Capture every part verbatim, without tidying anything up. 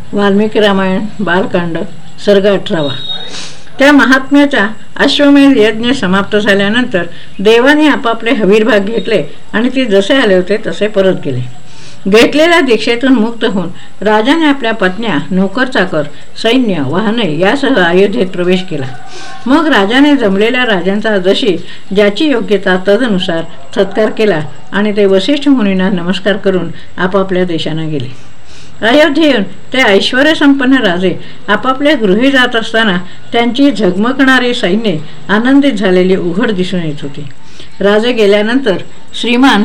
वाल्मिकी रामायण बालकांड सर्ग अठरावा. त्या महात्म्याचा अश्वमेध यज्ञ समाप्त झाल्यानंतर देवाने आपापले हवीरभाग घेतले आणि ते जसे आले होते तसे परत गेले. घेतलेल्या दीक्षेतून मुक्त होऊन राजाने आपल्या पत्न्या, नोकर चाकर, सैन्य, वाहने यासह अयोध्येत प्रवेश केला. मग राजाने जमलेल्या राजांचा जशी ज्याची योग्यता तदनुसार सत्कार केला आणि ते वसिष्ठ मुनींना नमस्कार करून आपापल्या देशांना गेले. अयोध्येहून ते ऐश्वर्यसंपन्न राजे आपापल्या गृही जात असताना त्यांची झगमगणारी सैन्ये आनंदित झालेली उघड दिसून येत होती. राजे गेल्यानंतर श्रीमान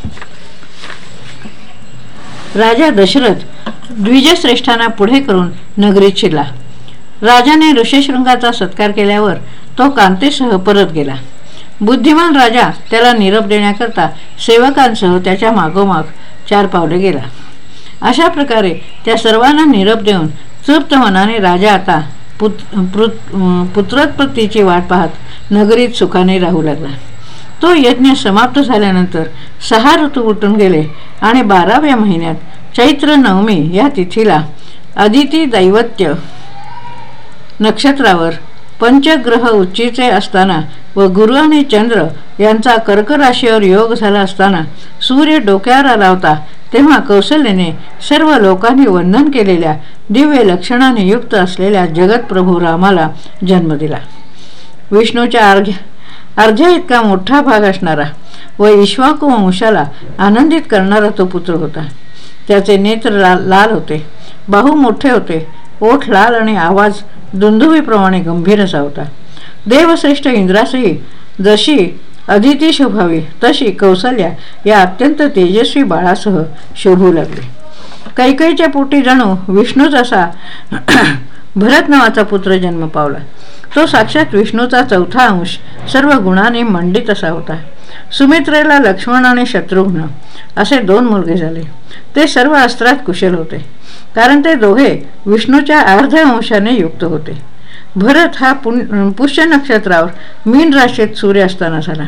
राजा दशरथ द्विजश्रेष्ठांना पुढे करून नगरीत शिरला. राजाने ऋषिशृंगाचा सत्कार केल्यावर तो कांतेसह परत गेला. बुद्धिमान राजा त्याला निरोप देण्याकरता सेवकांसह त्याच्या मागोमाग चार पावले गेला. अशा प्रकारे त्या सर्वांना निरोप देऊन तृप्त मनाने राजा आता पुत पुत्रोत्पत्तीची वाट पाहत नगरीत सुखाने राहू लागला. तो यज्ञ समाप्त झाल्यानंतर सहा ऋतू उलटून गेले आणि बाराव्या महिन्यात चैत्र नवमी या तिथीला अदिती दैवत्य नक्षत्रावर पंचग्रह उच्चीचे असताना व गुरु आणि चंद्र यांचा कर्क राशीवर योग झाला असताना सूर्य डोक्यावर आला होता. तेव्हा कौशल्याने सर्व लोकांनी वंदन केलेल्या दिव्य लक्षणाने युक्त असलेल्या जगतप्रभू रामाला जन्म दिला. विष्णूच्या अर्घ्य अर्ध्या इतका मोठा भाग असणारा व इक्ष्वाकू वंशाला आनंदित करणारा तो पुत्र होता. त्याचे नेत्र लाल लाल होते, बाहू मोठे होते, ओठ लाल आणि आवाज दुंदुभीप्रमाणे गंभीर असा होता. देवश्रेष्ठ इंद्रासही जशी अदिती शोभावी तशी कौसल्या या अत्यंत तेजस्वी बाळासह शोभू लागले. कैकेयीच्या पोटी जणू विष्णूच असा भरत नावाचा पुत्र जन्म पावला. तो साक्षात विष्णूचा चौथा अंश सर्व गुणाने मंडित असा होता. सुमित्रेला लक्ष्मण आणि शत्रुघ्न असे दोन मुलगे झाले. ते सर्व अस्त्रात कुशल होते, कारण ते दोघे विष्णूच्या अर्ध्या अंशाने युक्त होते. भरत हा पुष्य नक्षत्रावर मीन राशीत सूर्य असताना झाला.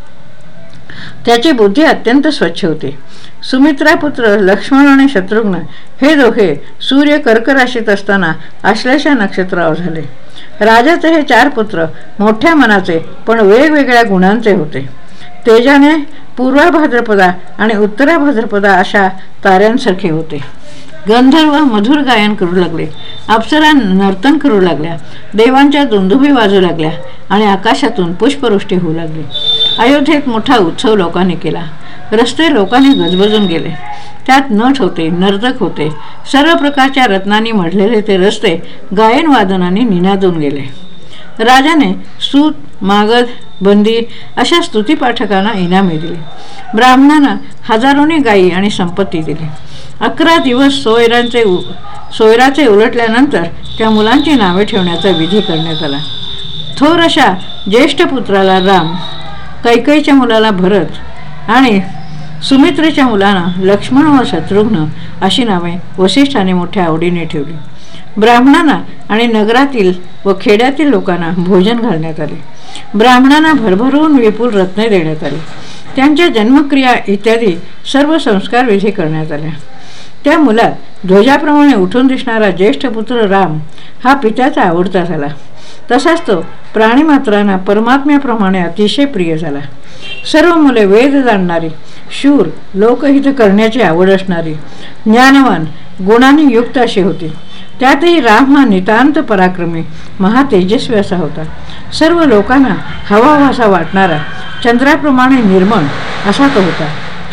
त्याची बुद्धी अत्यंत स्वच्छ होती. सुमित्रा पुत्र लक्ष्मण आणि शत्रुघ्न हे दोघे सूर्य कर्क राशीत असताना आश्लेषा नक्षत्रावर झाले. राजाचे हे चार पुत्र मोठ्या मनाचे पण वेगवेगळ्या गुणांचे होते. तेजाने पूर्वा भाद्रपदा आणि उत्तरा भाद्रपदा अशा ताऱ्यांसारखे होते. गंधर्व मधुर गायन करू लागले, अप्सरा नर्तन करू लागल्या, देवांच्या दुंदुभी वाजू लागल्या आणि आकाशातून पुष्पवृष्टी होऊ लागली. अयोध्येत मोठा उत्सव लोकांनी केला. रस्ते लोकांनी गजबजून गेले. त्यात नट होते, नर्तक होते, सर्व प्रकारच्या रत्नांनी मढलेले ते रस्ते गायन वादनाने निनादून गेले. राजाने सूत, मागध, बंदी अशा स्तुतीपाठकांना इनामे दिले. ब्राह्मणांना हजारोनी गायी आणि संपत्ती दिली. अकरा दिवस सोयरांचे सोयराचे उलटल्यानंतर त्या मुलांची नावे ठेवण्याचा विधी करण्यात आला. थोर अशा ज्येष्ठ पुत्राला राम, कैकेयीच्या मुलाला भरत आणि सुमित्रेच्या मुलांना लक्ष्मण व शत्रुघ्न अशी नावे वसिष्ठाने मोठ्या आवडीने ठेवली. ब्राह्मणांना आणि नगरातील व खेड्यातील लोकांना भोजन घालण्यात आले. ब्राह्मणांना भरभरून विपुल रत्ने देण्यात आली. त्यांच्या जन्मक्रिया इत्यादी सर्व संस्कार विधी करण्यात आल्या. त्या मुलात ध्वजाप्रमाणे उठून दिसणारा ज्येष्ठ पुत्र राम हा पित्याचा आवडता झाला. तसाच तो प्राणीमात्रांना परमात्म्याप्रमाणे अतिशय प्रिय झाला. सर्व मुले वेद जाणणारी, शूर, लोकहित करण्याची आवड असणारी, ज्ञानवान, गुणांनी युक्त अशी होती. त्यातही राम हा नितांत पराक्रमी, महातेजस्वी असा होता. सर्व लोकांना हवाहवासा वाटणारा, चंद्राप्रमाणे निर्मळ असा तो होता.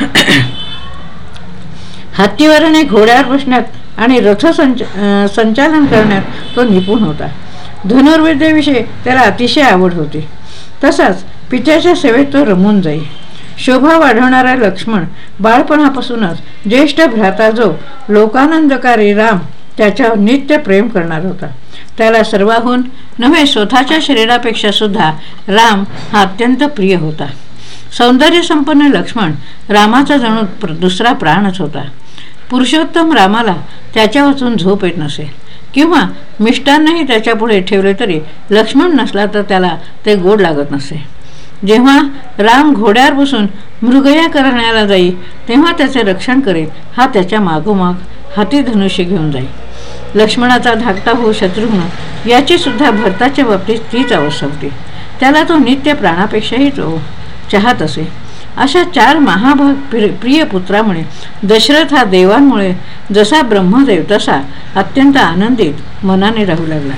हत्तीवर आणि घोड्यावर बसण्यात आणि रथ संच संचालन करण्यात तो निपुण होता. धनुर्विद्येविषयी त्याला अतिशय आवड होती. तसाच पित्याच्या सेवेत तो रमून जाई. शोभा वाढवणारा लक्ष्मण बाळपणापासूनच ज्येष्ठ भ्राता जो लोकानंदकारी राम त्याच्यावर नित्य प्रेम करणार होता. त्याला सर्वाहून नव्हे स्वतःच्या शरीरापेक्षा सुद्धा राम हा अत्यंत प्रिय होता. सौंदर्य संपन्न लक्ष्मण रामाचा जणू दुसरा प्राणच होता. पुरुषोत्तम रामाला त्याच्या वाचून झोप येत नसे किंवा मिष्टांनाही त्याच्यापुढे ठेवले तरी लक्ष्मण नसला तर त्याला ते गोड लागत नसे. जेव्हा राम घोड्यावर बसून मृगया करण्याला जाई तेव्हा त्याचे रक्षण करीत हा त्याच्या मागोमाग हाती धनुष्य घेऊन जाई. लक्ष्मणाचा धाकटा भाऊ शत्रुघ्न याची सुद्धा भरताच्या बाबतीत तीच अवस्था होती. त्याला तो नित्य प्राणापेक्षाही तो चाहत असे. अशा चार महाभाग प्रिय पुत्रामुळे दशरथ हा देवांमुळे जसा ब्रह्मदेव तसा अत्यंत आनंदित मनाने राहू लागला.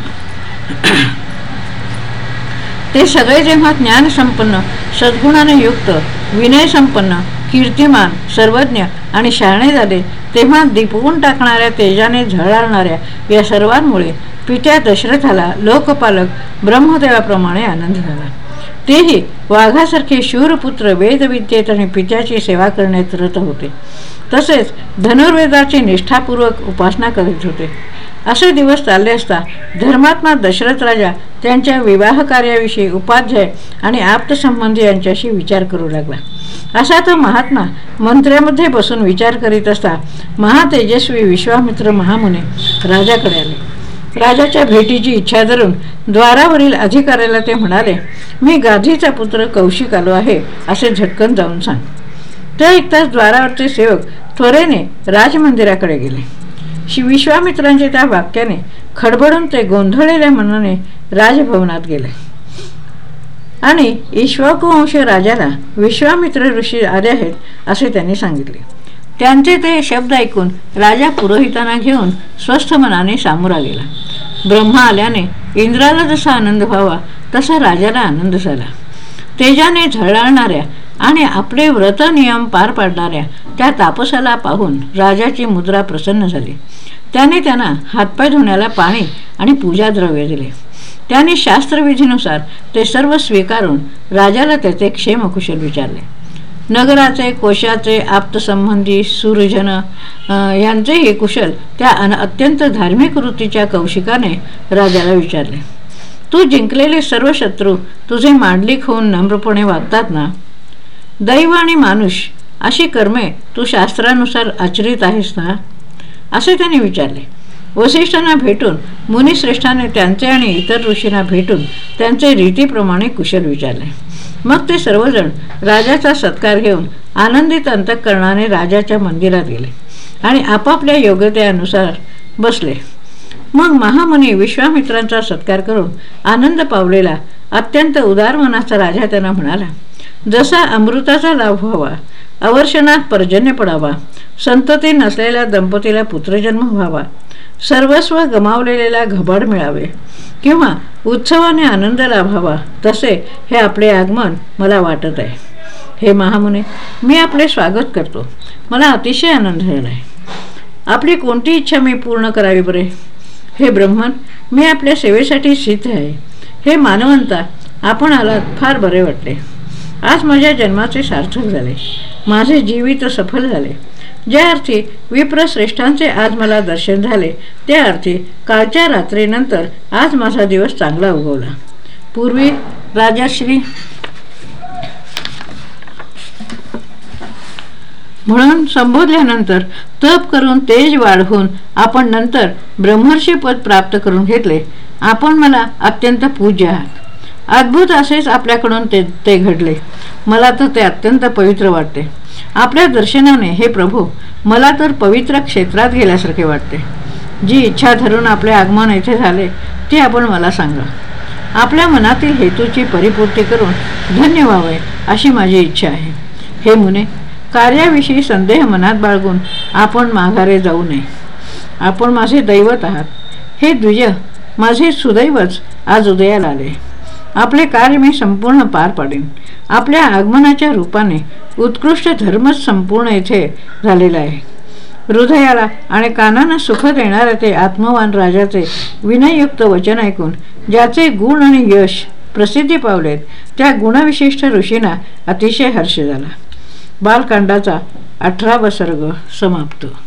ते सगळे जेव्हा ज्ञानसंपन्न, सद्गुणाने युक्त, विनयसंपन्न, कीर्तिमान, सर्वज्ञ आणि शहाणे झाले तेव्हा दिपवून टाकणाऱ्या तेजाने झळाळणाऱ्या या सर्वांमुळे पित्या दशरथाला लोकपालक ब्रह्मदेवाप्रमाणे आनंद झाला. तेही वाघासारखे शूरपुत्र वेदविद्येत आणि पित्याची सेवा करण्यात रत होते. तसेच धनुर्वेदाची निष्ठापूर्वक उपासना करीत होते. असे दिवस चालले असता धर्मात्मा दशरथ राजा त्यांच्या विवाह कार्याविषयी उपाध्याय आणि आप्तसंबंधी यांच्याशी विचार करू लागला. असा तो महात्मा मंत्र्यामध्ये बसून विचार करीत असता महातेजस्वी विश्वामित्र महामुनी राजाकडे आले. राजाच्या भेटीची इच्छा धरून द्वारावरील अधिकाऱ्याला ते म्हणाले, मी गाधीचा पुत्र कौशिक आलो आहे असे झटकन जाऊन सांग. ते ऐकताच द्वारावरचे सेवक त्वरेने राजमंदिराकडे गेले. श्री विश्वामित्रांच्या त्या वाक्याने खडबडून ते गोंधळलेल्या मनाने राजभवनात गेले आणि इक्ष्वाकुवंश राजाला विश्वामित्र ऋषी आले आहेत असे त्यांनी सांगितले. त्यांचे ते शब्द ऐकून राजा पुरोहितांना घेऊन स्वस्थ मनाने सामोरा गेला. ब्रह्मा आल्याने इंद्राला जसा आनंद व्हावा तसा राजाला आनंद झाला. तेजाने झळाळणाऱ्या आणि आपले व्रत नियम पार पाडणाऱ्या त्या तापसाला पाहून राजाची मुद्रा प्रसन्न झाली. त्याने त्यांना हातपाय धुण्याला पाणी आणि पूजाद्रव्य दिले. त्याने शास्त्रविधीनुसार ते सर्व स्वीकारून राजाला त्याचे क्षेमकुशल विचारले. नगराचे, कोशाचे, आप्तसंबंधी, सुरजन यांचेही कुशल त्या अत्यंत धार्मिक वृत्तीच्या कौशिकाने राजाला विचारले. तू जिंकलेले सर्व शत्रू तुझे मांडलिक होऊन नम्रपणे वागतात ना? दैव आणि मानुष अशी कर्मे तू शास्त्रानुसार आचरित आहेस ना? असे त्याने विचारले. वसिष्ठांना भेटून मुनिश्रेष्ठाने त्यांचे आणि इतर ऋषींना भेटून त्यांचे रीतीप्रमाणे कुशल विचारले. मग ते सर्वजण राजाचा सत्कार घेऊन आनंदित अंतःकरणाने राजाच्या मंदिरात गेले आणि आपापल्या योग्यतेनुसार बसले. मग महामुनी विश्वामित्रांचा सत्कार करून आनंद पावलेला अत्यंत उदार मनाचा राजा त्यांना म्हणाला, जसा अमृताचा लाभ व्हावा, अवर्षणात पर्जन्य पडावा, संतती नसलेल्या दंपतीला पुत्रजन्म व्हावा, सर्वस्व गमावलेला घबाड मिळावे किंवा उत्सवाने आनंद लाभावा, तसे हे आपले आगमन मला वाटत आहे. हे महामुने, मी आपले स्वागत करतो. मला अतिशय आनंद झाला आहे. आपली कोणती इच्छा मी पूर्ण करावी बरे? हे ब्रह्मन, मी आपल्या सेवेसाठी सिद्ध आहे. हे मानवंता, आपण आलात फार बरे वाटले. आज माझ्या जन्माचे सार्थक झाले. माझे जीवित सफल झाले. ज्या अर्थी विप्रश्रेष्ठांचे आज मला दर्शन झाले त्या अर्थी कालच्या रात्रीनंतर आज माझा दिवस चांगला उगवला. पूर्वी राजाश्री म्हणून संबोधल्यानंतर तप करून तेज वाढवून आपण नंतर ब्रह्मर्षी पद प्राप्त करून घेतले. आपण मला अत्यंत पूज्य आहात. अद्भुत असेच आपल्याकडून ते ते घडले. मला तर ते अत्यंत पवित्र वाटते. आपल्या दर्शनाने हे प्रभू मला तर पवित्र क्षेत्रात गेल्यासारखे वाटते. जी इच्छा धरून आपले आगमन येथे झाले ते आपण मला सांगा. आपल्या मनातील हेतूची परिपूर्ती करून धन्य व्हावे अशी माझी इच्छा आहे. हे मुने, कार्याविषयी संदेह मनात बाळगून आपण माघारे जाऊ नये. आपण माझे दैवत आहात. हे द्विज, माझे सुदैवच आज उदयाला आले. आपले कार्य मी संपूर्ण पार पाडेन. आपल्या आगमनाच्या रूपाने उत्कृष्ट धर्मच संपूर्ण येथे झालेला आहे. हृदयाला आणि कानांना सुख देणारे ते आत्मवान राजाचे विनययुक्त वचन ऐकून ज्याचे गुण आणि यश प्रसिद्धी पावलेत त्या गुणविशिष्ट ऋषींना अतिशय हर्ष झाला. बालकांडाचा अठरावा सर्ग समाप्त.